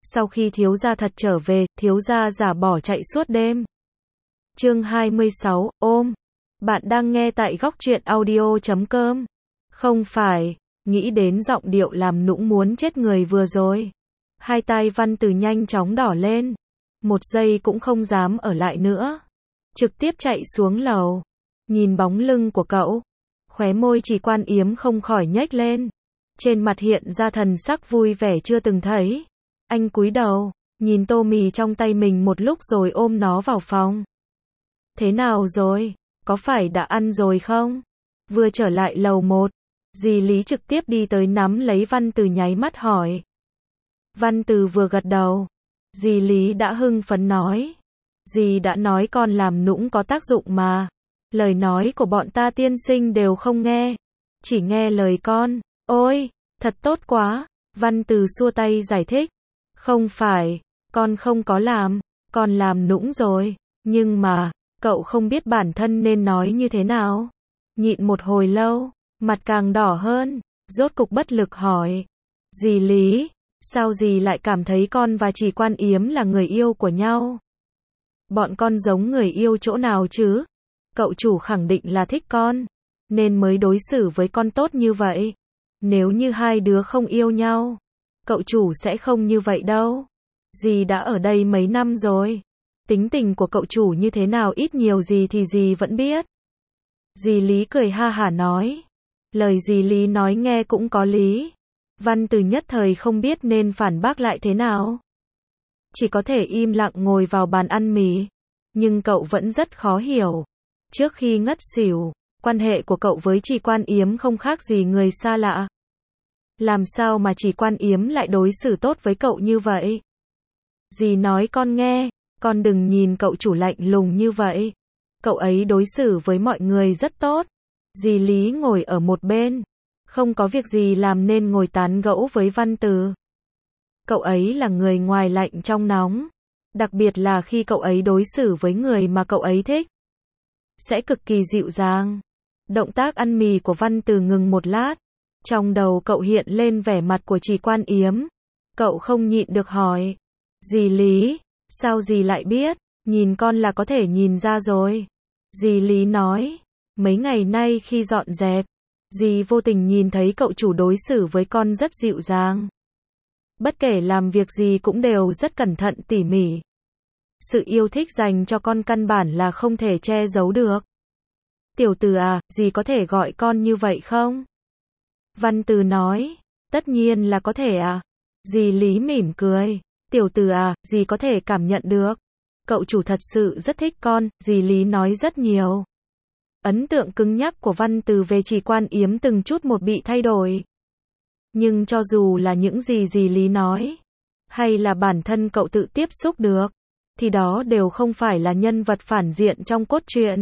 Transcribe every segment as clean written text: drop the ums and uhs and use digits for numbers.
Sau khi thiếu gia thật trở về, thiếu gia giả bỏ chạy suốt đêm. Chương 26, ôm. Bạn đang nghe tại góc truyện audio.com. Không phải, nghĩ đến giọng điệu làm nũng muốn chết người vừa rồi. Hai tay Văn Từ nhanh chóng đỏ lên. Một giây cũng không dám ở lại nữa. Trực tiếp chạy xuống lầu. Nhìn bóng lưng của cậu. Khóe môi Chỉ Quan Yếm không khỏi nhếch lên. Trên mặt hiện ra thần sắc vui vẻ chưa từng thấy. Anh cúi đầu, nhìn tô mì trong tay mình một lúc rồi ôm nó vào phòng. Thế nào rồi? Có phải đã ăn rồi không? Vừa trở lại lầu 1, dì Lý trực tiếp đi tới nắm lấy Văn Từ nháy mắt hỏi. Văn Từ vừa gật đầu. Dì Lý đã hưng phấn nói. Dì đã nói con làm nũng có tác dụng mà. Lời nói của bọn ta tiên sinh đều không nghe. Chỉ nghe lời con. Ôi, thật tốt quá. Văn Từ xua tay giải thích. Không phải, con không có làm. Con làm nũng rồi. Nhưng mà, cậu không biết bản thân nên nói như thế nào. Nhịn một hồi lâu, mặt càng đỏ hơn. Rốt cục bất lực hỏi. Dì Lý, sao dì lại cảm thấy con và Chỉ Quan Yếm là người yêu của nhau? Bọn con giống người yêu chỗ nào chứ? Cậu chủ khẳng định là thích con, nên mới đối xử với con tốt như vậy. Nếu như hai đứa không yêu nhau, cậu chủ sẽ không như vậy đâu. Dì đã ở đây mấy năm rồi. Tính tình của cậu chủ như thế nào ít nhiều gì thì dì vẫn biết. Dì Lý cười ha hả nói. Lời dì Lý nói nghe cũng có lý. Văn Từ nhất thời không biết nên phản bác lại thế nào. Chỉ có thể im lặng ngồi vào bàn ăn mì. Nhưng cậu vẫn rất khó hiểu. Trước khi ngất xỉu, quan hệ của cậu với Chỉ Quan Yếm không khác gì người xa lạ. Làm sao mà Chỉ Quan Yếm lại đối xử tốt với cậu như vậy? Dì nói con nghe, con đừng nhìn cậu chủ lạnh lùng như vậy. Cậu ấy đối xử với mọi người rất tốt. Dì Lý ngồi ở một bên, không có việc gì làm nên ngồi tán gẫu với Văn Từ. Cậu ấy là người ngoài lạnh trong nóng. Đặc biệt là khi cậu ấy đối xử với người mà cậu ấy thích, sẽ cực kỳ dịu dàng. Động tác ăn mì của Văn Từ ngừng một lát. Trong đầu cậu hiện lên vẻ mặt của Chỉ Quan Yếm. Cậu không nhịn được hỏi. Dì Lý, sao dì lại biết? Nhìn con là có thể nhìn ra rồi. Dì Lý nói. Mấy ngày nay khi dọn dẹp, dì vô tình nhìn thấy cậu chủ đối xử với con rất dịu dàng. Bất kể làm việc gì cũng đều rất cẩn thận tỉ mỉ. Sự yêu thích dành cho con căn bản là không thể che giấu được. Tiểu Từ à, dì có thể gọi con như vậy không? Văn Từ nói. Tất nhiên là có thể à. Dì Lý mỉm cười. Tiểu Từ à, dì có thể cảm nhận được. Cậu chủ thật sự rất thích con, dì Lý nói rất nhiều. Ấn tượng cứng nhắc của Văn Từ về Chỉ Quan Yếm từng chút một bị thay đổi. Nhưng cho dù là những gì dì Lý nói, hay là bản thân cậu tự tiếp xúc được, thì đó đều không phải là nhân vật phản diện trong cốt truyện.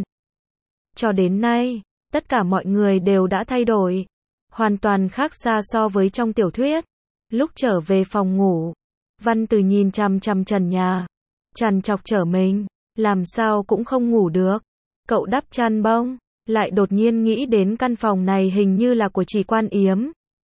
Cho đến nay, tất cả mọi người đều đã thay đổi. Hoàn toàn khác xa so với trong tiểu thuyết. Lúc trở về phòng ngủ, Văn Từ nhìn chằm chằm trần nhà. Trằn trọc trở mình, làm sao cũng không ngủ được. Cậu đắp chăn bông, lại đột nhiên nghĩ đến căn phòng này hình như là của Chỉ Quan Yếm.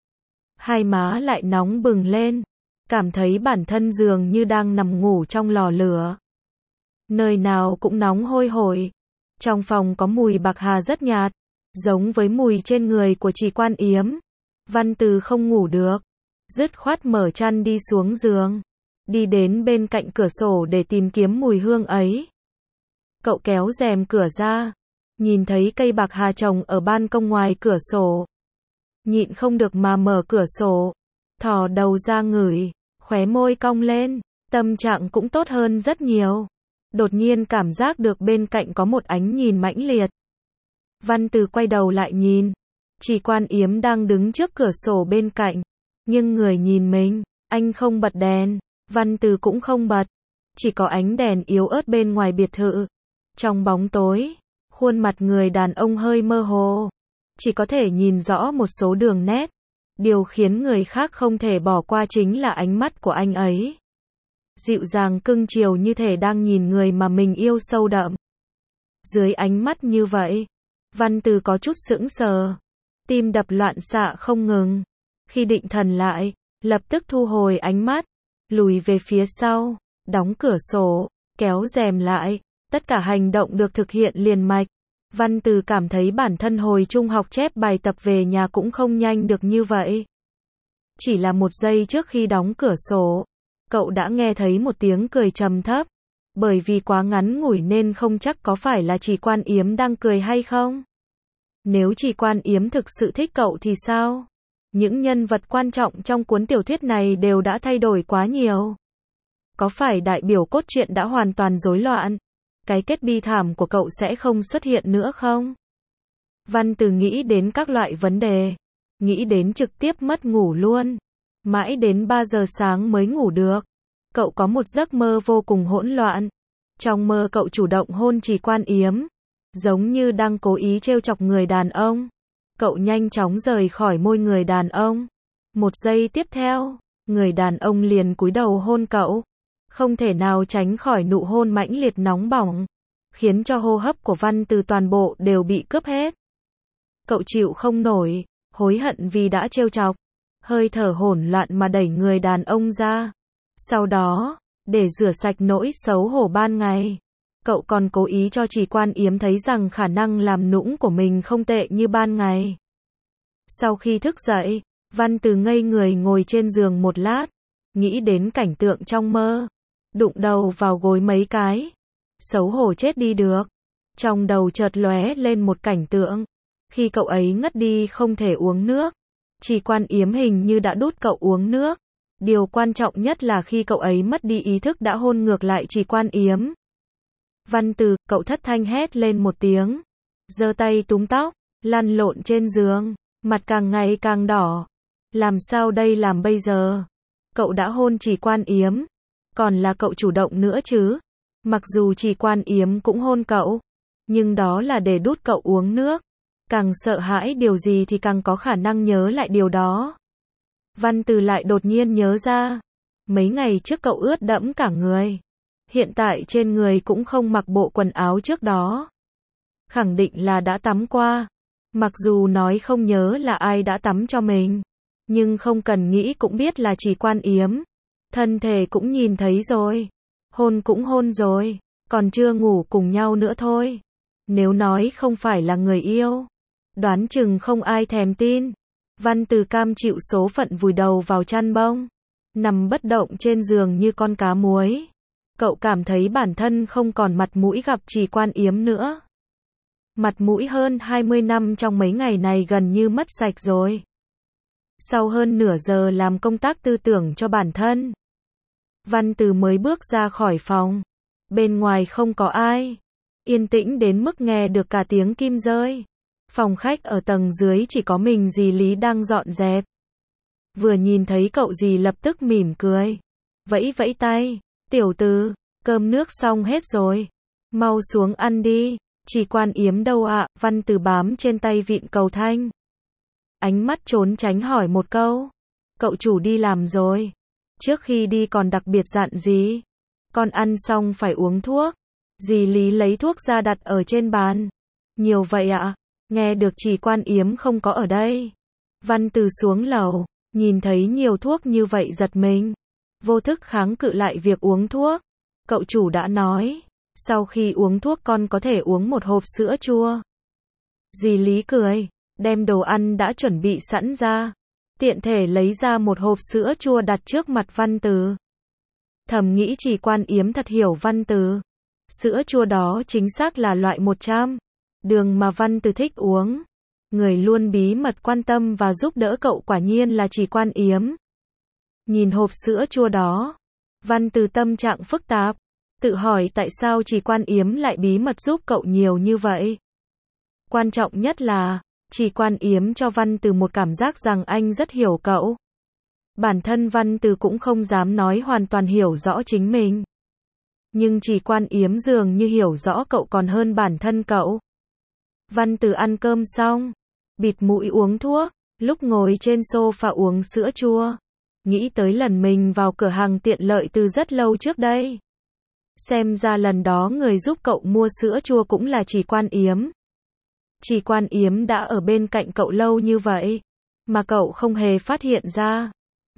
Hai má lại nóng bừng lên. Cảm thấy bản thân dường như đang nằm ngủ trong lò lửa. Nơi nào cũng nóng hôi hổi. Trong phòng có mùi bạc hà rất nhạt, giống với mùi trên người của Chỉ Quan Yếm. Văn Từ không ngủ được, dứt khoát mở chăn đi xuống giường, đi đến bên cạnh cửa sổ để tìm kiếm mùi hương ấy. Cậu kéo rèm cửa ra, nhìn thấy cây bạc hà trồng ở ban công ngoài cửa sổ. Nhịn không được mà mở cửa sổ, thò đầu ra ngửi, khóe môi cong lên, tâm trạng cũng tốt hơn rất nhiều. Đột nhiên cảm giác được bên cạnh có một ánh nhìn mãnh liệt. Văn Từ quay đầu lại nhìn. Chỉ Quan Yếm đang đứng trước cửa sổ bên cạnh. Nhưng người nhìn mình, anh không bật đèn. Văn Từ cũng không bật. Chỉ có ánh đèn yếu ớt bên ngoài biệt thự. Trong bóng tối, khuôn mặt người đàn ông hơi mơ hồ. Chỉ có thể nhìn rõ một số đường nét. Điều khiến người khác không thể bỏ qua chính là ánh mắt của anh ấy. Dịu dàng cưng chiều như thể đang nhìn người mà mình yêu sâu đậm. Dưới ánh mắt như vậy, Văn Từ có chút sững sờ. Tim đập loạn xạ không ngừng. Khi định thần lại, lập tức thu hồi ánh mắt. lùi về phía sau, đóng cửa sổ, kéo rèm lại, tất cả hành động được thực hiện liền mạch. Văn Từ cảm thấy bản thân hồi trung học chép bài tập về nhà cũng không nhanh được như vậy. Chỉ là một giây trước khi đóng cửa sổ, cậu đã nghe thấy một tiếng cười trầm thấp. Bởi vì quá ngắn ngủi nên không chắc có phải là chỉ Quan Yếm đang cười hay không. Nếu chỉ Quan Yếm thực sự thích cậu thì sao? Những nhân vật quan trọng trong cuốn tiểu thuyết này đều đã thay đổi quá nhiều. Có phải đại biểu cốt truyện đã hoàn toàn rối loạn? Cái kết bi thảm của cậu sẽ không xuất hiện nữa không? Văn Từ nghĩ đến các loại vấn đề. Nghĩ đến trực tiếp mất ngủ luôn. Mãi đến 3 giờ sáng mới ngủ được. Cậu có một giấc mơ vô cùng hỗn loạn. Trong mơ cậu chủ động hôn Chỉ Quan Yếm. Giống như đang cố ý trêu chọc người đàn ông. Cậu nhanh chóng rời khỏi môi người đàn ông. Một giây tiếp theo, người đàn ông liền cúi đầu hôn cậu. Không thể nào tránh khỏi nụ hôn mãnh liệt nóng bỏng. Khiến cho hô hấp của Văn Từ toàn bộ đều bị cướp hết. Cậu chịu không nổi, hối hận vì đã trêu chọc. Hơi thở hỗn loạn mà đẩy người đàn ông ra. Sau đó, để rửa sạch nỗi xấu hổ ban ngày, cậu còn cố ý cho Chỉ Quan Yếm thấy rằng khả năng làm nũng của mình không tệ như ban ngày. Sau khi thức dậy, Văn Từ ngây người ngồi trên giường một lát, nghĩ đến cảnh tượng trong mơ, đụng đầu vào gối mấy cái, xấu hổ chết đi được. Trong đầu chợt lóe lên một cảnh tượng, khi cậu ấy ngất đi không thể uống nước, Chỉ Quan Yếm hình như đã đút cậu uống nước. Điều quan trọng nhất là khi cậu ấy mất đi ý thức đã hôn ngược lại Chỉ Quan Yếm. Văn Từ, cậu thất thanh hét lên một tiếng, giơ tay túm tóc, lăn lộn trên giường, mặt càng ngày càng đỏ. Làm sao đây làm bây giờ? Cậu đã hôn Chỉ Quan Yếm, còn là cậu chủ động nữa chứ? Mặc dù Chỉ Quan Yếm cũng hôn cậu, nhưng đó là để đút cậu uống nước. Càng sợ hãi điều gì thì càng có khả năng nhớ lại điều đó. Văn Từ lại đột nhiên nhớ ra, mấy ngày trước cậu ướt đẫm cả người. Hiện tại trên người cũng không mặc bộ quần áo trước đó. Khẳng định là đã tắm qua. Mặc dù nói không nhớ là ai đã tắm cho mình, nhưng không cần nghĩ cũng biết là Chỉ Quan Yếm. Thân thể cũng nhìn thấy rồi, hôn cũng hôn rồi, còn chưa ngủ cùng nhau nữa thôi. Nếu nói không phải là người yêu, đoán chừng không ai thèm tin. Văn Từ cam chịu số phận vùi đầu vào chăn bông, nằm bất động trên giường như con cá muối. Cậu cảm thấy bản thân không còn mặt mũi gặp Chỉ Quan Yếm nữa. Mặt mũi hơn 20 năm trong mấy ngày này gần như mất sạch rồi. Sau hơn nửa giờ làm công tác tư tưởng cho bản thân, Văn Từ mới bước ra khỏi phòng. Bên ngoài không có ai, yên tĩnh đến mức nghe được cả tiếng kim rơi. Phòng khách ở tầng dưới chỉ có mình dì Lý đang dọn dẹp. Vừa nhìn thấy cậu dì lập tức mỉm cười, vẫy vẫy tay, tiểu Từ, cơm nước xong hết rồi, mau xuống ăn đi. Chỉ Quan Yếm đâu ạ? Văn Từ bám trên tay vịn cầu thang, ánh mắt trốn tránh hỏi một câu. Cậu chủ đi làm rồi. Trước khi đi còn đặc biệt dặn gì? Con ăn xong phải uống thuốc. Dì Lý lấy thuốc ra đặt ở trên bàn. Nhiều vậy ạ? Nghe được Chỉ Quan Yếm không có ở đây, Văn Từ xuống lầu, nhìn thấy nhiều thuốc như vậy giật mình. Vô thức kháng cự lại việc uống thuốc. Cậu chủ đã nói, sau khi uống thuốc con có thể uống một hộp sữa chua. Dì Lý cười, đem đồ ăn đã chuẩn bị sẵn ra, tiện thể lấy ra một hộp sữa chua đặt trước mặt Văn Từ. Thầm nghĩ Chỉ Quan Yếm thật hiểu Văn Từ. Sữa chua đó chính xác là loại 100 đường mà Văn Từ thích uống. Người luôn bí mật quan tâm và giúp đỡ cậu quả nhiên là Chỉ Quan Yếm. Nhìn hộp sữa chua đó, Văn Từ tâm trạng phức tạp, tự hỏi tại sao Chỉ Quan Yếm lại bí mật giúp cậu nhiều như vậy. Quan trọng nhất là, Chỉ Quan Yếm cho Văn Từ một cảm giác rằng anh rất hiểu cậu. Bản thân Văn Từ cũng không dám nói hoàn toàn hiểu rõ chính mình. Nhưng Chỉ Quan Yếm dường như hiểu rõ cậu còn hơn bản thân cậu. Văn Từ ăn cơm xong, bịt mũi uống thuốc, lúc ngồi trên sofa uống sữa chua, nghĩ tới lần mình vào cửa hàng tiện lợi từ rất lâu trước đây. Xem ra lần đó người giúp cậu mua sữa chua cũng là Chỉ Quan Yếm. Chỉ Quan Yếm đã ở bên cạnh cậu lâu như vậy, mà cậu không hề phát hiện ra.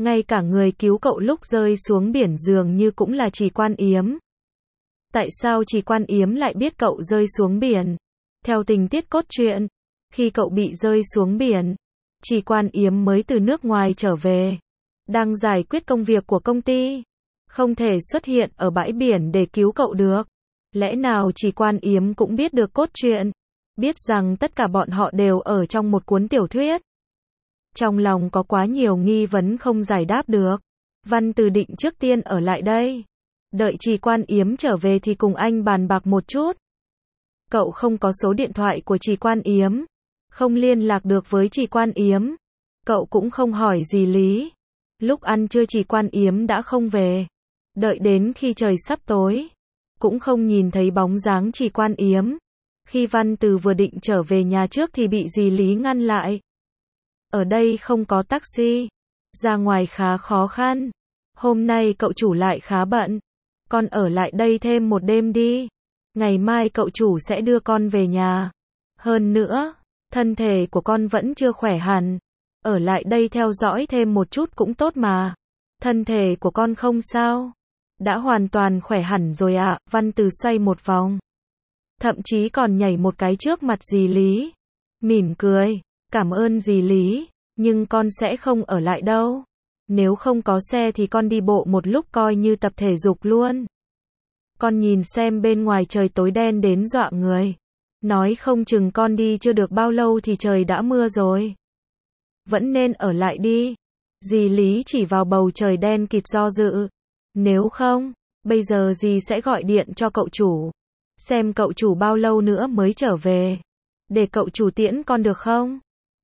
Ngay cả người cứu cậu lúc rơi xuống biển dường như cũng là Trì Quan Yếm. Tại sao Trì Quan Yếm lại biết cậu rơi xuống biển? Theo tình tiết cốt truyện, khi cậu bị rơi xuống biển, Trì Quan Yếm mới từ nước ngoài trở về, đang giải quyết công việc của công ty, không thể xuất hiện ở bãi biển để cứu cậu được. Lẽ nào Trì Quan Yếm cũng biết được cốt truyện, biết rằng tất cả bọn họ đều ở trong một cuốn tiểu thuyết? Trong lòng có quá nhiều nghi vấn không giải đáp được. Văn Từ định trước tiên ở lại đây, đợi Trì Quan Yếm trở về thì cùng anh bàn bạc một chút. Cậu không có số điện thoại của Trì Quan Yếm, không liên lạc được với Trì Quan Yếm. Cậu cũng không hỏi gì lý. Lúc ăn trưa Trì Quan Yếm đã không về. Đợi đến khi trời sắp tối, cũng không nhìn thấy bóng dáng Trì Quan Yếm. Khi Văn Từ vừa định trở về nhà trước thì bị dì Lý ngăn lại. Ở đây không có taxi, ra ngoài khá khó khăn. Hôm nay cậu chủ lại khá bận, con ở lại đây thêm một đêm đi. Ngày mai cậu chủ sẽ đưa con về nhà. Hơn nữa, thân thể của con vẫn chưa khỏe hẳn. Ở lại đây theo dõi thêm một chút cũng tốt mà. Thân thể của con không sao? Đã hoàn toàn khỏe hẳn rồi ạ. Văn Từ xoay một vòng, thậm chí còn nhảy một cái trước mặt dì Lý. Mỉm cười, cảm ơn dì Lý, nhưng con sẽ không ở lại đâu. Nếu không có xe thì con đi bộ một lúc coi như tập thể dục luôn. Con nhìn xem bên ngoài trời tối đen đến dọa người. Nói không chừng con đi chưa được bao lâu thì trời đã mưa rồi. Vẫn nên ở lại đi. Dì Lý chỉ vào bầu trời đen kịt do dự. Nếu không, bây giờ dì sẽ gọi điện cho cậu chủ. Xem cậu chủ bao lâu nữa mới trở về. Để cậu chủ tiễn con được không?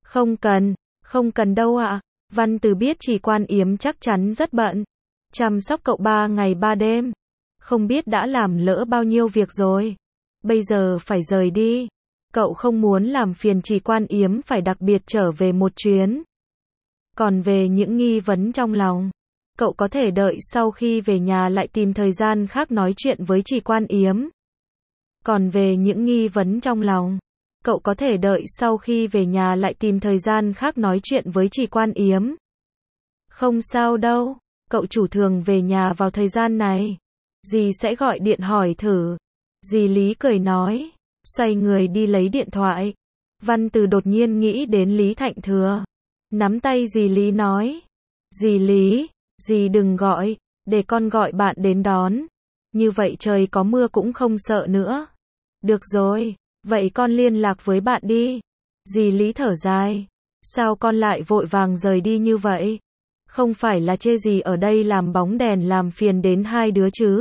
Không cần đâu ạ. Văn Từ biết Trì Quan Yếm chắc chắn rất bận. Chăm sóc cậu 3 ngày 3 đêm. Không biết đã làm lỡ bao nhiêu việc rồi. Bây giờ phải rời đi. Cậu không muốn làm phiền Trì Quan Yếm phải đặc biệt trở về một chuyến. Còn về những nghi vấn trong lòng, cậu có thể đợi sau khi về nhà lại tìm thời gian khác nói chuyện với Trì Quan Yếm. Còn về những nghi vấn trong lòng, cậu có thể đợi sau khi về nhà lại tìm thời gian khác nói chuyện với Trì Quan Yếm. Không sao đâu, cậu chủ thường về nhà vào thời gian này. Dì sẽ gọi điện hỏi thử. Dì Lý cười nói, xoay người đi lấy điện thoại. Văn Từ đột nhiên nghĩ đến Lý Thạnh Thừa. Nắm tay dì Lý nói, dì Lý, dì đừng gọi, để con gọi bạn đến đón. Như vậy trời có mưa cũng không sợ nữa. Được rồi, vậy con liên lạc với bạn đi. Dì Lý thở dài, sao con lại vội vàng rời đi như vậy? Không phải là chê dì ở đây làm bóng đèn làm phiền đến hai đứa chứ?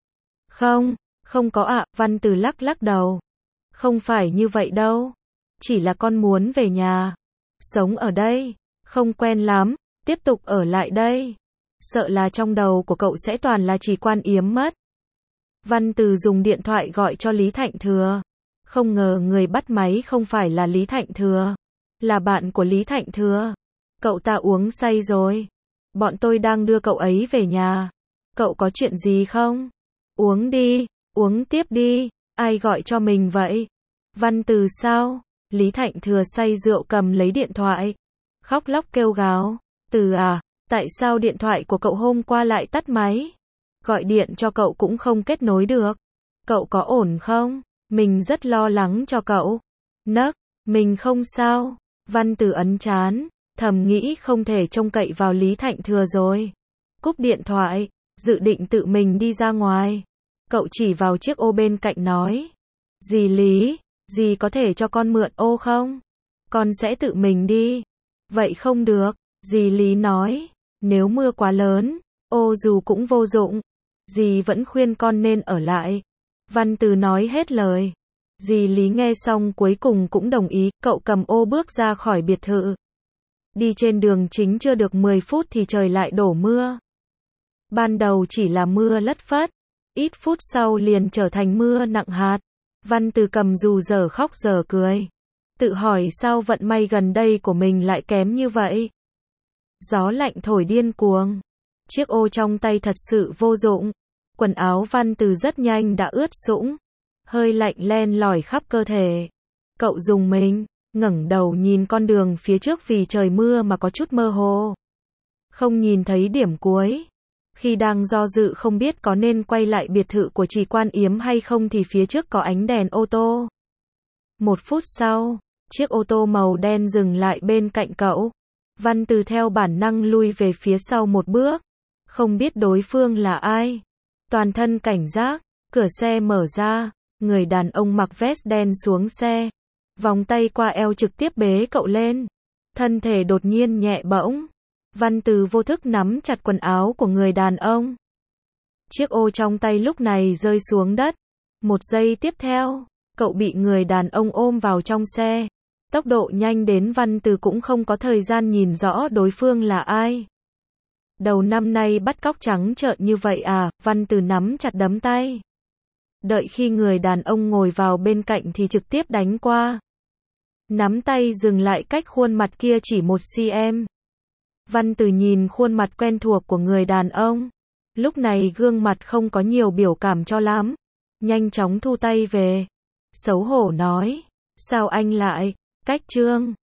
Không có ạ. Văn Từ lắc đầu. Không phải như vậy đâu. Chỉ là con muốn về nhà. Sống ở đây, không quen lắm, tiếp tục ở lại đây. Sợ là trong đầu của cậu sẽ toàn là Trì Quan Yếm mất. Văn Từ dùng điện thoại gọi cho Lý Thạnh Thừa. Không ngờ người bắt máy không phải là Lý Thạnh Thừa, là bạn của Lý Thạnh Thừa. Cậu ta uống say rồi. Bọn tôi đang đưa cậu ấy về nhà. Cậu có chuyện gì không? Uống đi, uống tiếp đi. Ai gọi cho mình vậy? Văn Từ sao? Lý Thạnh Thừa say rượu cầm lấy điện thoại, khóc lóc kêu gào. Từ à, tại sao điện thoại của cậu hôm qua lại tắt máy? Gọi điện cho cậu cũng không kết nối được. Cậu có ổn không? Mình rất lo lắng cho cậu. Nấc, mình không sao. Văn Từ ấn trán, thầm nghĩ không thể trông cậy vào Lý Thạnh Thừa rồi. Cúp điện thoại, dự định tự mình đi ra ngoài. Cậu chỉ vào chiếc ô bên cạnh nói, dì Lý, dì có thể cho con mượn ô không? Con sẽ tự mình đi. Vậy không được, dì Lý nói, nếu mưa quá lớn, ô dù cũng vô dụng. Dì vẫn khuyên con nên ở lại. Văn Từ nói hết lời. Dì Lý nghe xong cuối cùng cũng đồng ý. Cậu cầm ô bước ra khỏi biệt thự. Đi trên đường chính chưa được 10 phút thì trời lại đổ mưa. Ban đầu chỉ là mưa lất phất, ít phút sau liền trở thành mưa nặng hạt. Văn Từ cầm dù dở khóc dở cười. Tự hỏi sao vận may gần đây của mình lại kém như vậy. Gió lạnh thổi điên cuồng. Chiếc ô trong tay thật sự vô dụng. Quần áo Văn Từ rất nhanh đã ướt sũng. Hơi lạnh len lỏi khắp cơ thể. Cậu rùng mình, ngẩng đầu nhìn con đường phía trước vì trời mưa mà có chút mơ hồ. Không nhìn thấy điểm cuối. Khi đang do dự không biết có nên quay lại biệt thự của Trì Quan Yếm hay không thì phía trước có ánh đèn ô tô. 1 phút sau, chiếc ô tô màu đen dừng lại bên cạnh cậu. Văn Từ theo bản năng lui về phía sau một bước. Không biết đối phương là ai. Toàn thân cảnh giác, cửa xe mở ra, người đàn ông mặc vest đen xuống xe. Vòng tay qua eo trực tiếp bế cậu lên. Thân thể đột nhiên nhẹ bỗng. Văn Từ vô thức nắm chặt quần áo của người đàn ông. Chiếc ô trong tay lúc này rơi xuống đất. 1 giây tiếp theo, cậu bị người đàn ông ôm vào trong xe. Tốc độ nhanh đến Văn Từ cũng không có thời gian nhìn rõ đối phương là ai. Đầu năm nay bắt cóc trắng trợn như vậy à, Văn Từ nắm chặt đấm tay. Đợi khi người đàn ông ngồi vào bên cạnh thì trực tiếp đánh qua. Nắm tay dừng lại cách khuôn mặt kia chỉ 1 cm. Văn Từ nhìn khuôn mặt quen thuộc của người đàn ông. Lúc này gương mặt không có nhiều biểu cảm cho lắm. Nhanh chóng thu tay về. Xấu hổ nói. Sao anh lại, cách Trương?